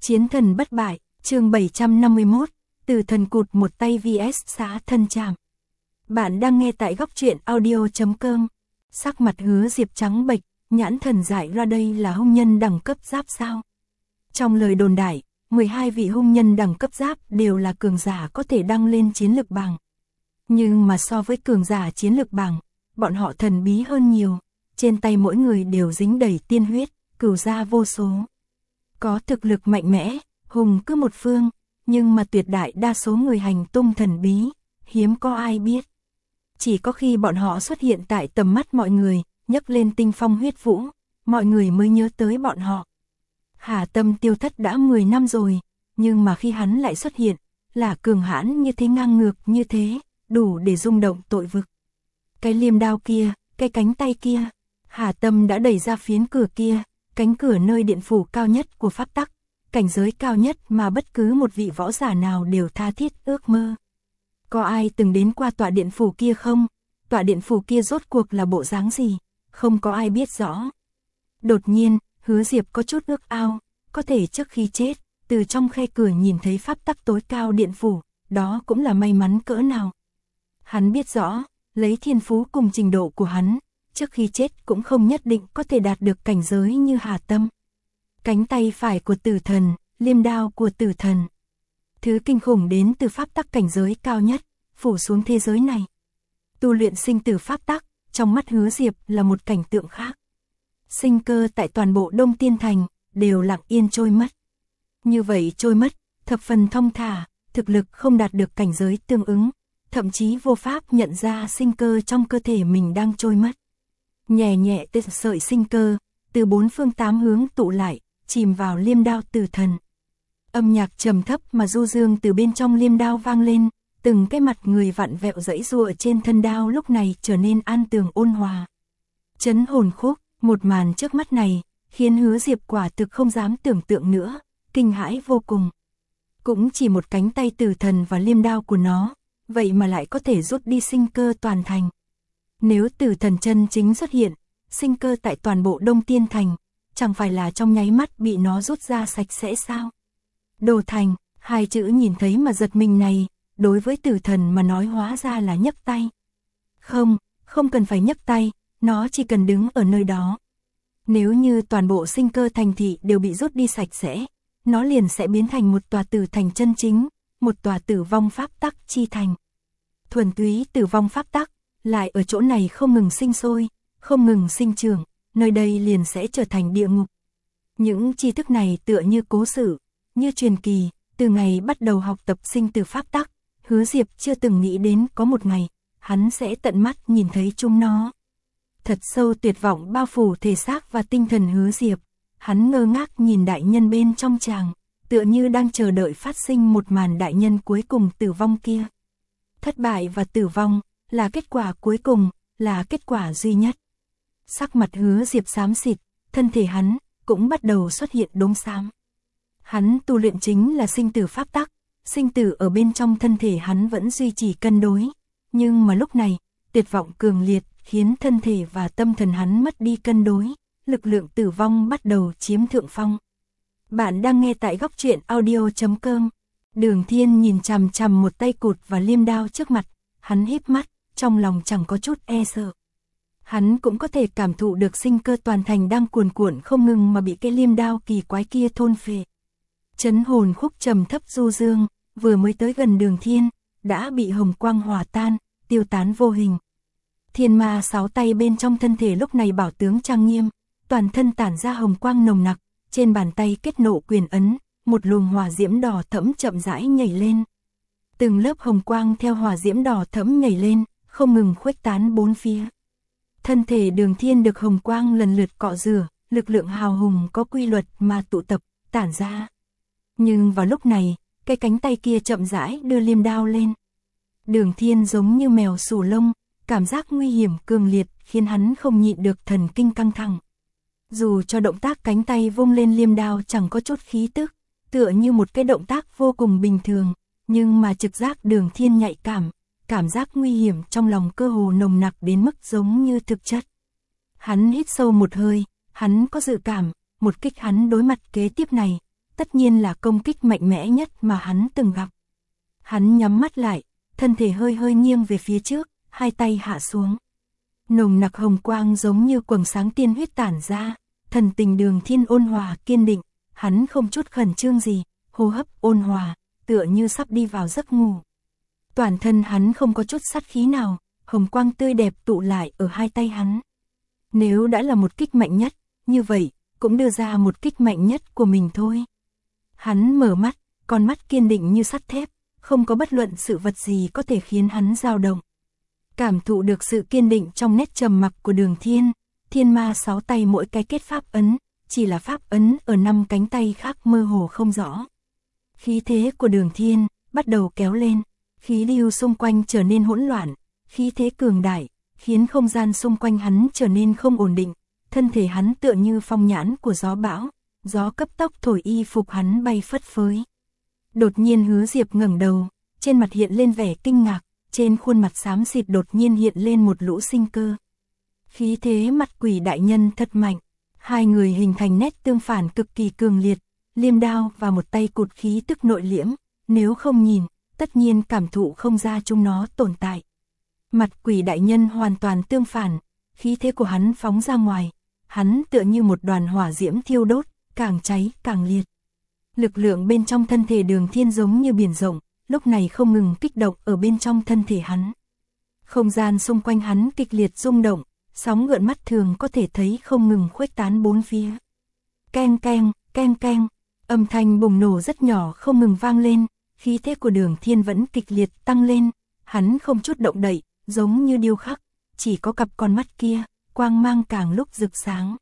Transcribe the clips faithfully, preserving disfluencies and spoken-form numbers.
Chiến thần bất bại, chương bảy trăm năm mươi mốt, Tử thần cụt một tay vs xã thân chạm. Bạn đang nghe tại góc truyện audio chấm com. Sắc mặt Hứa Diệp trắng bệch, nhãn thần giải ra đây là hung nhân đẳng cấp giáp sao. Trong lời đồn đại, mười hai vị hung nhân đẳng cấp giáp đều là cường giả có thể đăng lên chiến lực bảng. Nhưng mà so với cường giả chiến lực bảng, bọn họ thần bí hơn nhiều, trên tay mỗi người đều dính đầy tiên huyết, cửu gia vô số. Có thực lực mạnh mẽ, hùng cứ một phương, nhưng mà tuyệt đại đa số người hành tung thần bí, hiếm có ai biết. Chỉ có khi bọn họ xuất hiện tại tầm mắt mọi người, nhấc lên tinh phong huyết vũ, mọi người mới nhớ tới bọn họ. Hà Tâm tiêu thất đã mười năm rồi, nhưng mà khi hắn lại xuất hiện, là cường hãn như thế, ngang ngược như thế, đủ để rung động tội vực. Cái liềm đao kia, cái cánh tay kia, Hà Tâm đã đẩy ra phiến cửa kia, cánh cửa nơi điện phủ cao nhất của pháp tắc, cảnh giới cao nhất mà bất cứ một vị võ giả nào đều tha thiết ước mơ. Có ai từng đến qua tọa điện phủ kia không? Tọa điện phủ kia rốt cuộc là bộ dáng gì? Không có ai biết rõ. Đột nhiên, Hứa Diệp có chút ước ao, có thể trước khi chết, từ trong khe cửa nhìn thấy pháp tắc tối cao điện phủ, đó cũng là may mắn cỡ nào. Hắn biết rõ, lấy thiên phú cùng trình độ của hắn, trước khi chết cũng không nhất định có thể đạt được cảnh giới như Hà Tâm. Cánh tay phải của tử thần, liêm đao của tử thần. Thứ kinh khủng đến từ pháp tắc cảnh giới cao nhất, phủ xuống thế giới này. Tu luyện sinh tử pháp tắc, trong mắt Hứa Diệp là một cảnh tượng khác. Sinh cơ tại toàn bộ Đông Tiên Thành, đều lặng yên trôi mất. Như vậy trôi mất, thập phần thong thả, thực lực không đạt được cảnh giới tương ứng, thậm chí vô pháp nhận ra sinh cơ trong cơ thể mình đang trôi mất. Nhẹ nhẹ tê sợi sinh cơ, từ bốn phương tám hướng tụ lại, chìm vào liêm đao tử thần. Âm nhạc trầm thấp mà du dương từ bên trong liêm đao vang lên, từng cái mặt người vặn vẹo giãy giụa trên thân đao lúc này trở nên an tường ôn hòa. Chấn hồn khúc, một màn trước mắt này, khiến Hứa Diệp quả thực không dám tưởng tượng nữa, kinh hãi vô cùng. Cũng chỉ một cánh tay tử thần và liêm đao của nó, vậy mà lại có thể rút đi sinh cơ toàn thành. Nếu tử thần chân chính xuất hiện, sinh cơ tại toàn bộ Đông Tiên Thành, chẳng phải là trong nháy mắt bị nó rút ra sạch sẽ sao? Đồ thành, hai chữ nhìn thấy mà giật mình này, đối với tử thần mà nói hóa ra là nhấc tay. Không, không cần phải nhấc tay, nó chỉ cần đứng ở nơi đó. Nếu như toàn bộ sinh cơ thành thị đều bị rút đi sạch sẽ, nó liền sẽ biến thành một tòa tử thành chân chính, một tòa tử vong pháp tắc chi thành. Thuần túy tử vong pháp tắc, lại ở chỗ này không ngừng sinh sôi, không ngừng sinh trưởng, nơi đây liền sẽ trở thành địa ngục. Những tri thức này tựa như cố sự, như truyền kỳ, từ ngày bắt đầu học tập sinh tử pháp tắc, Hứa Diệp chưa từng nghĩ đến có một ngày, hắn sẽ tận mắt nhìn thấy chúng nó. Thật sâu tuyệt vọng bao phủ thể xác và tinh thần Hứa Diệp, hắn ngơ ngác nhìn đại nhân bên trong tràng, tựa như đang chờ đợi phát sinh một màn đại nhân cuối cùng tử vong kia. Thất bại và tử vong là kết quả cuối cùng, là kết quả duy nhất. Sắc mặt Hứa Diệp xám xịt, thân thể hắn cũng bắt đầu xuất hiện đốm xám. Hắn tu luyện chính là sinh tử pháp tắc, sinh tử ở bên trong thân thể hắn vẫn duy trì cân đối, nhưng mà lúc này, tuyệt vọng cường liệt khiến thân thể và tâm thần hắn mất đi cân đối, lực lượng tử vong bắt đầu chiếm thượng phong. Bạn đang nghe tại góc truyện audio chấm com. Đường Thiên nhìn chằm chằm một tay cụt và liêm đao trước mặt, hắn híp mắt, trong lòng chẳng có chút e sợ. Hắn cũng có thể cảm thụ được sinh cơ toàn thành đang cuồn cuộn không ngừng mà bị cái liêm đao kỳ quái kia thôn phệ. Chấn hồn khúc trầm thấp du dương, vừa mới tới gần Đường Thiên, đã bị hồng quang hòa tan, tiêu tán vô hình. Thiên ma sáu tay bên trong thân thể lúc này bảo tướng trang nghiêm, toàn thân tản ra hồng quang nồng nặc, trên bàn tay kết nộ quyền ấn, một luồng hỏa diễm đỏ thẫm chậm rãi nhảy lên. Từng lớp hồng quang theo hỏa diễm đỏ thẫm nhảy lên, không ngừng khuếch tán bốn phía. Thân thể Đường Thiên được hồng quang lần lượt cọ rửa, lực lượng hào hùng có quy luật mà tụ tập, tản ra. Nhưng vào lúc này, cái cánh tay kia chậm rãi đưa liêm đao lên. Đường Thiên giống như mèo sù lông, cảm giác nguy hiểm cường liệt khiến hắn không nhịn được thần kinh căng thẳng. Dù cho động tác cánh tay vung lên liêm đao chẳng có chút khí tức, tựa như một cái động tác vô cùng bình thường, nhưng mà trực giác Đường Thiên nhạy cảm, cảm giác nguy hiểm trong lòng cơ hồ nồng nặc đến mức giống như thực chất. Hắn hít sâu một hơi, hắn có dự cảm, một kích hắn đối mặt kế tiếp này, tất nhiên là công kích mạnh mẽ nhất mà hắn từng gặp. Hắn nhắm mắt lại, thân thể hơi hơi nghiêng về phía trước, hai tay hạ xuống. Nồng nặc hồng quang giống như quầng sáng tiên huyết tản ra, thần tình Đường Thiên ôn hòa kiên định, hắn không chút khẩn trương gì, hô hấp ôn hòa, tựa như sắp đi vào giấc ngủ. Toàn thân hắn không có chút sát khí nào, hồng quang tươi đẹp tụ lại ở hai tay hắn. Nếu đã là một kích mạnh nhất, như vậy, cũng đưa ra một kích mạnh nhất của mình thôi. Hắn mở mắt, con mắt kiên định như sắt thép, không có bất luận sự vật gì có thể khiến hắn dao động. Cảm thụ được sự kiên định trong nét trầm mặc của Đường Thiên, thiên ma sáu tay mỗi cái kết pháp ấn, chỉ là pháp ấn ở năm cánh tay khác mơ hồ không rõ. Khí thế của Đường Thiên bắt đầu kéo lên, khí lưu xung quanh trở nên hỗn loạn, khí thế cường đại, khiến không gian xung quanh hắn trở nên không ổn định, thân thể hắn tựa như phong nhãn của gió bão, gió cấp tốc thổi y phục hắn bay phất phới. Đột nhiên Hứa Diệp ngẩng đầu, trên mặt hiện lên vẻ kinh ngạc, trên khuôn mặt xám xịt đột nhiên hiện lên một lũ sinh cơ. Khí thế mặt quỷ đại nhân thật mạnh, hai người hình thành nét tương phản cực kỳ cường liệt, liêm đao và một tay cụt khí tức nội liễm, nếu không nhìn, tất nhiên cảm thụ không ra chúng nó tồn tại. Mặt quỷ đại nhân hoàn toàn tương phản, khí thế của hắn phóng ra ngoài, hắn tựa như một đoàn hỏa diễm thiêu đốt, càng cháy càng liệt. Lực lượng bên trong thân thể Đường Thiên giống như biển rộng, lúc này không ngừng kích động ở bên trong thân thể hắn. Không gian xung quanh hắn kịch liệt rung động, sóng gợn mắt thường có thể thấy không ngừng khuếch tán bốn phía. Keng keng, keng keng, âm thanh bùng nổ rất nhỏ không ngừng vang lên, khí thế của Đường Thiên vẫn kịch liệt tăng lên, hắn không chút động đậy, giống như điêu khắc, chỉ có cặp con mắt kia, quang mang càng lúc rực sáng.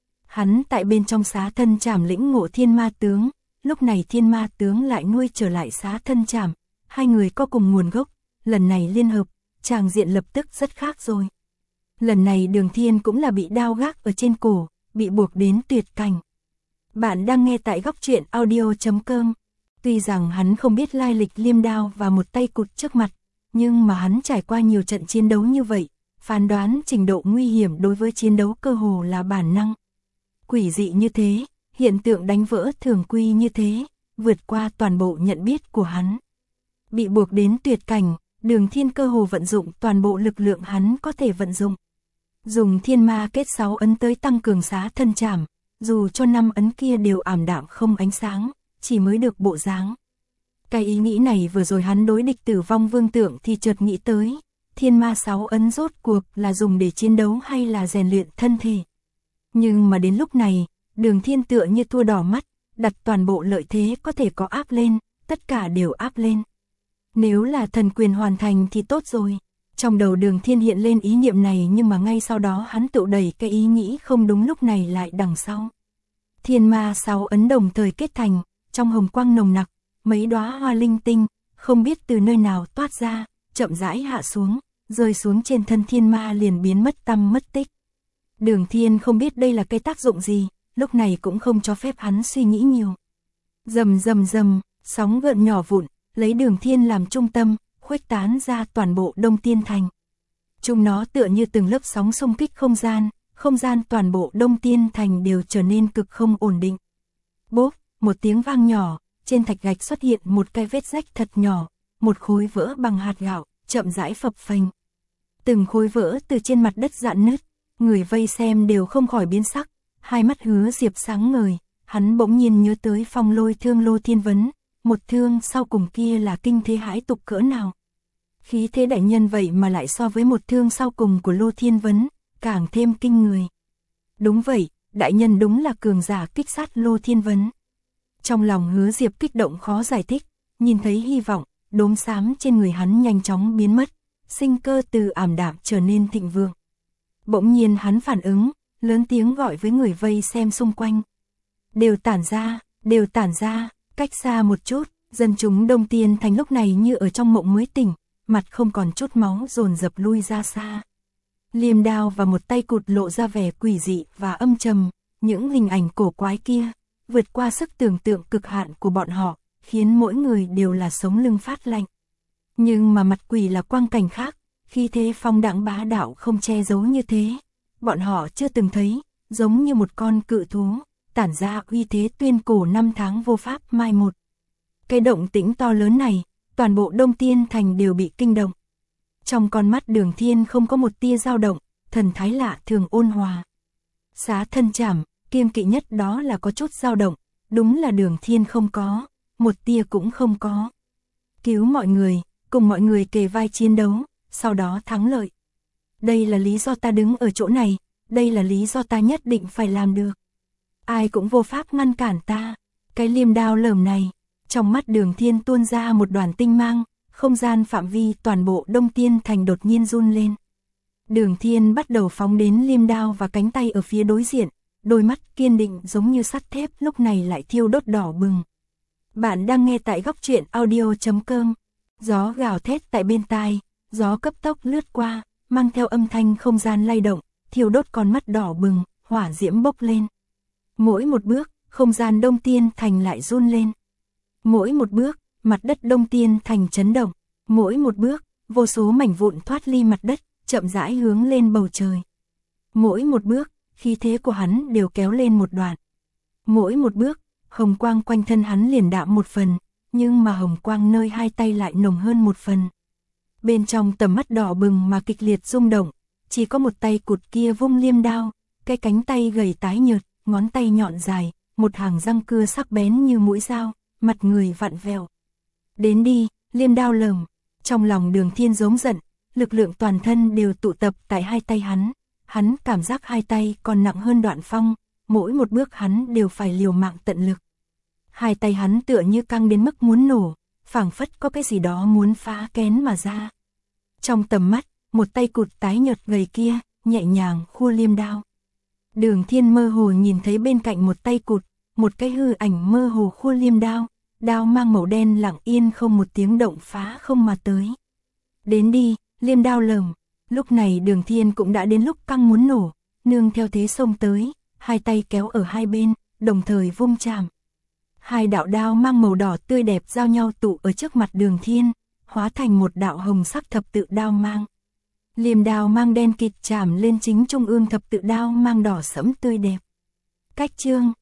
Hắn tại bên trong xá thân trảm lĩnh ngộ thiên ma tướng, lúc này thiên ma tướng lại nuôi trở lại xá thân trảm, hai người có cùng nguồn gốc, lần này liên hợp, tràng diện lập tức rất khác rồi. Lần này Đường Thiên cũng là bị đao gác ở trên cổ, bị buộc đến tuyệt cảnh. Bạn đang nghe tại góc truyện audio chấm com. Tuy rằng hắn không biết lai lịch liêm đao và một tay cụt trước mặt, nhưng mà hắn trải qua nhiều trận chiến đấu như vậy, phán đoán trình độ nguy hiểm đối với chiến đấu cơ hồ là bản năng. Quỷ dị như thế, hiện tượng đánh vỡ thường quy như thế, vượt qua toàn bộ nhận biết của hắn. Bị buộc đến tuyệt cảnh, Đường Thiên cơ hồ vận dụng toàn bộ lực lượng hắn có thể vận dụng. Dùng thiên ma kết sáu ấn tới tăng cường xá thân trảm, dù cho năm ấn kia đều ảm đạm không ánh sáng, chỉ mới được bộ dáng. Cái ý nghĩ này vừa rồi hắn đối địch Tử Vong Vương Tượng thì chợt nghĩ tới, thiên ma sáu ấn rốt cuộc là dùng để chiến đấu hay là rèn luyện thân thể. Nhưng mà đến lúc này, Đường Thiên tựa như thua đỏ mắt, đặt toàn bộ lợi thế có thể có áp lên, tất cả đều áp lên. Nếu là thần quyền hoàn thành thì tốt rồi. Trong đầu Đường Thiên hiện lên ý niệm này, nhưng mà ngay sau đó hắn tự đẩy cái ý nghĩ không đúng lúc này lại đằng sau. Thiên ma sáu ấn đồng thời kết thành, trong hồng quang nồng nặc, mấy đóa hoa linh tinh, không biết từ nơi nào toát ra, chậm rãi hạ xuống, rơi xuống trên thân thiên ma liền biến mất tăm mất tích. Đường Thiên không biết đây là cái tác dụng gì, lúc này cũng không cho phép hắn suy nghĩ nhiều. Rầm rầm rầm, sóng gợn nhỏ vụn, lấy Đường Thiên làm trung tâm, khuếch tán ra toàn bộ Đông Tiên Thành. Chúng nó tựa như từng lớp sóng xung kích không gian, không gian toàn bộ Đông Tiên Thành đều trở nên cực không ổn định. Bốp, một tiếng vang nhỏ, trên thạch gạch xuất hiện một cái vết rách thật nhỏ, một khối vỡ bằng hạt gạo, chậm rãi phập phình. Từng khối vỡ từ trên mặt đất rạn nứt, người vây xem đều không khỏi biến sắc, hai mắt Hứa Diệp sáng ngời, hắn bỗng nhiên nhớ tới Phong Lôi thương Lô Thiên Vấn, một thương sau cùng kia là kinh thế hãi tục cỡ nào. Khí thế đại nhân vậy mà lại so với một thương sau cùng của Lô Thiên Vấn, càng thêm kinh người. Đúng vậy, đại nhân đúng là cường giả kích sát Lô Thiên Vấn. Trong lòng Hứa Diệp kích động khó giải thích, nhìn thấy hy vọng, đốm xám trên người hắn nhanh chóng biến mất, sinh cơ từ ảm đạm trở nên thịnh vượng. Bỗng nhiên hắn phản ứng, lớn tiếng gọi với người vây xem xung quanh. Đều tản ra, đều tản ra, cách xa một chút, dân chúng Đông Tiên Thành lúc này như ở trong mộng mới tỉnh, mặt không còn chút máu dồn dập lui ra xa. Liêm đao và một tay cụt lộ ra vẻ quỷ dị và âm trầm, những hình ảnh cổ quái kia, vượt qua sức tưởng tượng cực hạn của bọn họ, khiến mỗi người đều là sống lưng phát lạnh. Nhưng mà mặt quỷ là quang cảnh khác, khi thế phong đãng bá đạo không che giấu như thế, bọn họ chưa từng thấy, giống như một con cự thú, tản ra uy thế tuyên cổ năm tháng vô pháp mai một. Cái động tĩnh to lớn này, toàn bộ Đông Tiên Thành đều bị kinh động. Trong con mắt Đường Thiên không có một tia dao động, thần thái lạ thường ôn hòa. Xá thân chảm, kiêng kỵ nhất đó là có chút dao động, đúng là Đường Thiên không có, một tia cũng không có. Cứu mọi người, cùng mọi người kề vai chiến đấu, sau đó thắng lợi. Đây là lý do ta đứng ở chỗ này, đây là lý do ta nhất định phải làm được. Ai cũng vô pháp ngăn cản ta. Cái liêm đao lởm này, trong mắt Đường Thiên tuôn ra một đoàn tinh mang, không gian phạm vi toàn bộ Đông Tiên Thành đột nhiên run lên. Đường Thiên bắt đầu phóng đến liêm đao và cánh tay ở phía đối diện, đôi mắt kiên định giống như sắt thép lúc này lại thiêu đốt đỏ bừng. Bạn đang nghe tại góc truyện audio chấm com. Gió gào thét tại bên tai, gió cấp tốc lướt qua, mang theo âm thanh không gian lay động, thiêu đốt con mắt đỏ bừng, hỏa diễm bốc lên. Mỗi một bước, không gian Đông Tiên Thành lại run lên. Mỗi một bước, mặt đất Đông Tiên Thành chấn động. Mỗi một bước, vô số mảnh vụn thoát ly mặt đất, chậm rãi hướng lên bầu trời. Mỗi một bước, khí thế của hắn đều kéo lên một đoạn. Mỗi một bước, hồng quang quanh thân hắn liền đạm một phần, nhưng mà hồng quang nơi hai tay lại nồng hơn một phần. Bên trong tầm mắt đỏ bừng mà kịch liệt rung động, chỉ có một tay cụt kia vung liêm đao, cái cánh tay gầy tái nhợt, ngón tay nhọn dài, một hàng răng cưa sắc bén như mũi dao, mặt người vặn vẹo. Đến đi, liêm đao lởm. Trong lòng Đường Thiên giống giận, lực lượng toàn thân đều tụ tập tại hai tay hắn. Hắn cảm giác hai tay còn nặng hơn Đoạn Phong, mỗi một bước hắn đều phải liều mạng tận lực. Hai tay hắn tựa như căng đến mức muốn nổ, phảng phất có cái gì đó muốn phá kén mà ra. Trong tầm mắt, một tay cụt tái nhợt gầy kia, nhẹ nhàng khua liêm đao. Đường Thiên mơ hồ nhìn thấy bên cạnh một tay cụt, một cái hư ảnh mơ hồ khua liêm đao, đao mang màu đen lặng yên không một tiếng động phá không mà tới. Đến đi, liêm đao lởm. Lúc này Đường Thiên cũng đã đến lúc căng muốn nổ, nương theo thế xông tới, hai tay kéo ở hai bên, đồng thời vung chạm. Hai đạo đao mang màu đỏ tươi đẹp giao nhau tụ ở trước mặt Đường Thiên, hóa thành một đạo hồng sắc thập tự đao mang. Liềm đao mang đen kịt chạm lên chính trung ương thập tự đao mang đỏ sẫm tươi đẹp. Cách chương